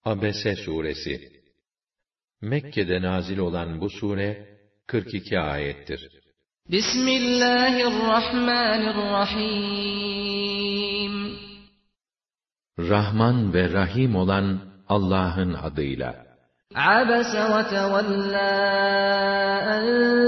Abese suresi. Mekke'de nazil olan bu sure 42 ayettir. Bismillahirrahmanirrahim. Rahman ve Rahim olan Allah'ın adıyla. Abese ve tevellâ en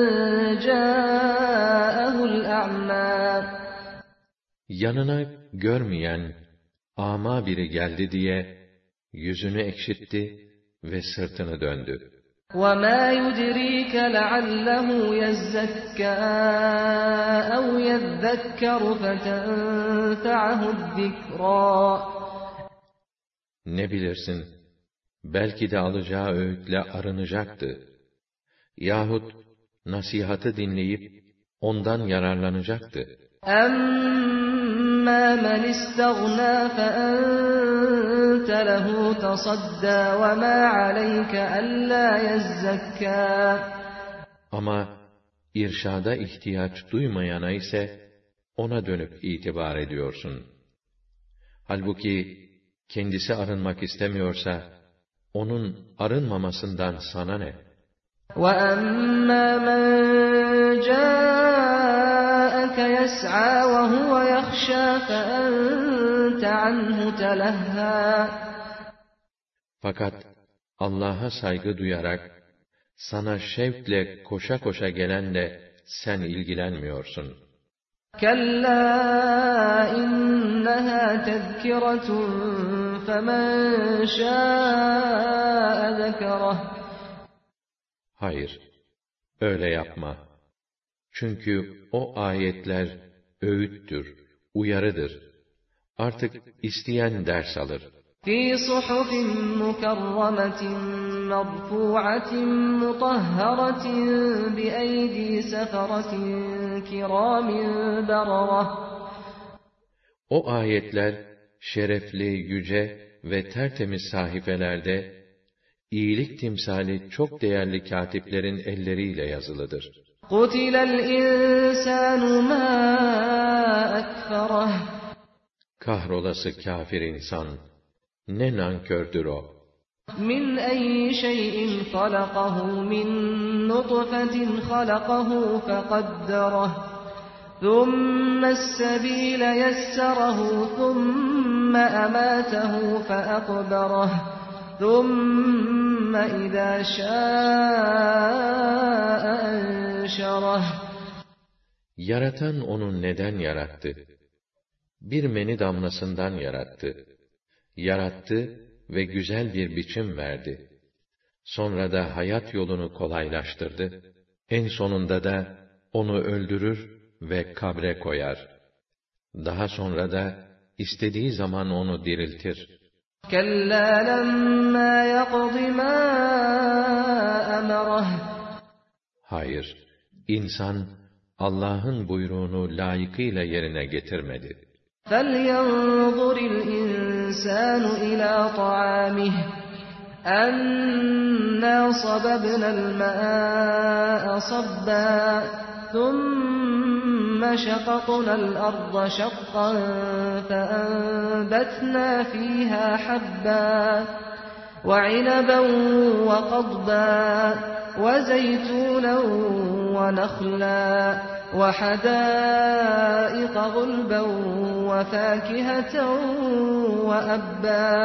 câehul a'mâ. Yanına görmeyen, ama biri geldi diye yüzünü ekşitti ve sırtını döndü. وَمَا يُدْرِيكَ لَعَلَّهُ يَزَّكَّىٰ أَوْ يَذَّكَّرُ فَتَنفَعَهُ الذِّكْرَىٰ. Ne bilirsin, belki de alacağı öğütle arınacaktı. Yahut nasihatı dinleyip ondan yararlanacaktı. أَمَّا مَنِ اسْتَغْنَىٰ فَأَنتَ لَهُ تَصَدَّىٰ وَمَا عَلَيْكَ أَلَّا يَزَّكَّىٰ. Ama irşada ihtiyaç duymayana ise ona dönüp itibar ediyorsun. Halbuki kendisi arınmak istemiyorsa onun arınmamasından sana ne? وَأَمَّا مَنْ جَاءَكَ يَسْعَىٰ وَهُوَ يَخْشَىٰ فَأَنْتَ عَنْهُ تَلَهَّىٰ. Fakat Allah'a saygı duyarak sana şevkle koşa koşa gelenle sen ilgilenmiyorsun. كَلَّا إِنَّهَا تَذْكِرَةٌ فَمَنْ شَاءَ ذَكَرَهُ. Hayır, öyle yapma. Çünkü o ayetler öğüttür, uyarıdır. Artık isteyen ders alır. فِي صُحُفٍ مُكَرَّمَةٍ مَرْفُوعَةٍ مُطَهَّرَةٍ بِأَيْدِي سَفَرَةٍ كِرَامٍ بَرَرَةٍ. O ayetler şerefli, yüce ve tertemiz sahifelerde İyilik timsali çok değerli katiplerin elleriyle yazılıdır. قُتِلَ الْاِنْسَانُ مَا أَكْفَرَهُ. Kahrolası kafir insan, ne nankördür o. مِنْ أَيِّ شَيْءٍ خَلَقَهُ مِنْ نُطْفَةٍ خَلَقَهُ فَقَدَّرَهُ ثُمَّ السَّبِيلَ يَسَّرَهُ ثُمَّ أَمَاتَهُ فَأَقْبَرَهُ ثُمَّ إِذَا شَاءَ أَنْشَرَهُ. Yaratan onu neden yarattı? Bir meni damlasından yarattı. Yarattı ve güzel bir biçim verdi. Sonra da hayat yolunu kolaylaştırdı. En sonunda da onu öldürür ve kabre koyar. Daha sonra da istediği zaman onu diriltir. كَلَّا لَمَّا يَقْضِ مَا أَمَرَهُ. Hayır, insan Allah'ın buyruğunu layıkıyla yerine getirmedi. فَلْيَنْظُرِ الْإِنْسَانُ إِلَى طَعَامِهِ أَنَّا صَبَبْنَا الْمَاءَ صَبًّا ثُمَّ شَقَقْنَا الْأَرْضَ شَقًّا فَأَنْبَتْنَا فِيهَا حَبًّا وَعِنَبًا وَقَضْبًا وَزَيْتُونًا وَنَخْلًا وَحَدَائِقَ غُلْبًا وَفَاكِهَةً وَأَبًّا.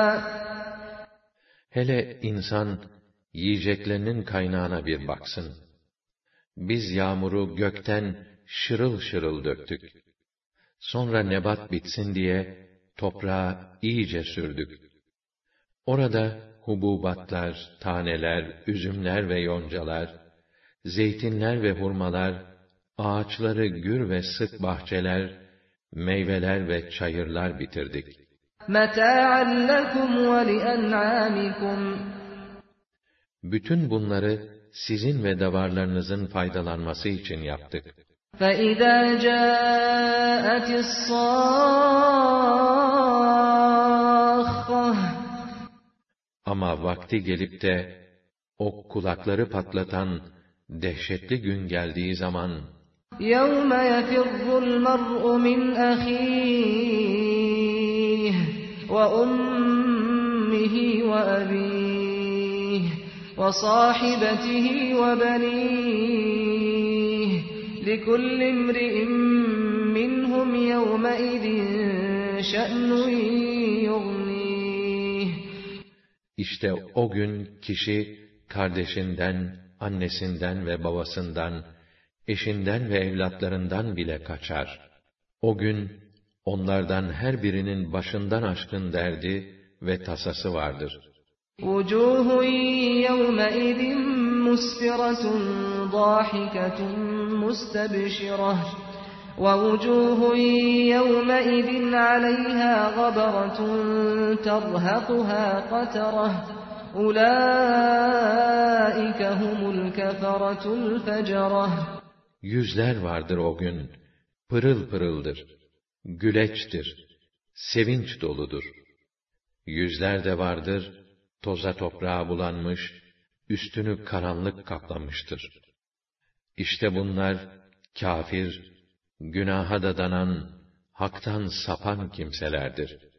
Hele insan yiyeceklerinin kaynağına bir baksın. Biz yağmuru gökten şırıl şırıl döktük. Sonra nebat bitsin diye toprağa iyice sürdük. Orada hububatlar, taneler, üzümler ve yoncalar, zeytinler ve hurmalar, ağaçları gür ve sık bahçeler, meyveler ve çayırlar bitirdik. مَتَاعًا لَكُمْ وَلِأَنْعَامِكُمْ. Bütün bunları sizin ve davarlarınızın faydalanması için yaptık. فَإِذَا جَاءَتِ الصَّاخَّةُ. Ama vakti gelip de o kulakları patlatan dehşetli gün geldiği zaman يَوْمَ يَفِرُّ الْمَرْءُ مِنْ أَخِيهِ وَأُمِّهِ أمه وأبيه وصاحبته وبنيه لكل امرئ منهم يومئذ شأن يغنيه. İşte o gün kişi kardeşinden, annesinden ve babasından, eşinden ve evlatlarından bile kaçar. O gün onlardan her birinin başından aşkın derdi ve tasası vardır. وُجُوهٌ يَوْمَئِذٍ مُسْفِرَةٌ ضَاحِكَةٌ مُسْتَبْشِرَةٌ وَوُجُوهٌ يَوْمَئِذٍ عَلَيْهَا غَبَرَةٌ تَرْهَقُهَا قَتَرَةٌ أُولَٰئِكَ هُمُ الْكَفَرَةُ الْفَجَرَةُ. Yüzler vardır o gün, pırıl pırıldır, güleçtir, sevinç doludur. Yüzler de vardır, toza toprağa bulanmış, üstünü karanlık kaplamıştır. İşte bunlar, kâfir, günaha dadanan, haktan sapan kimselerdir.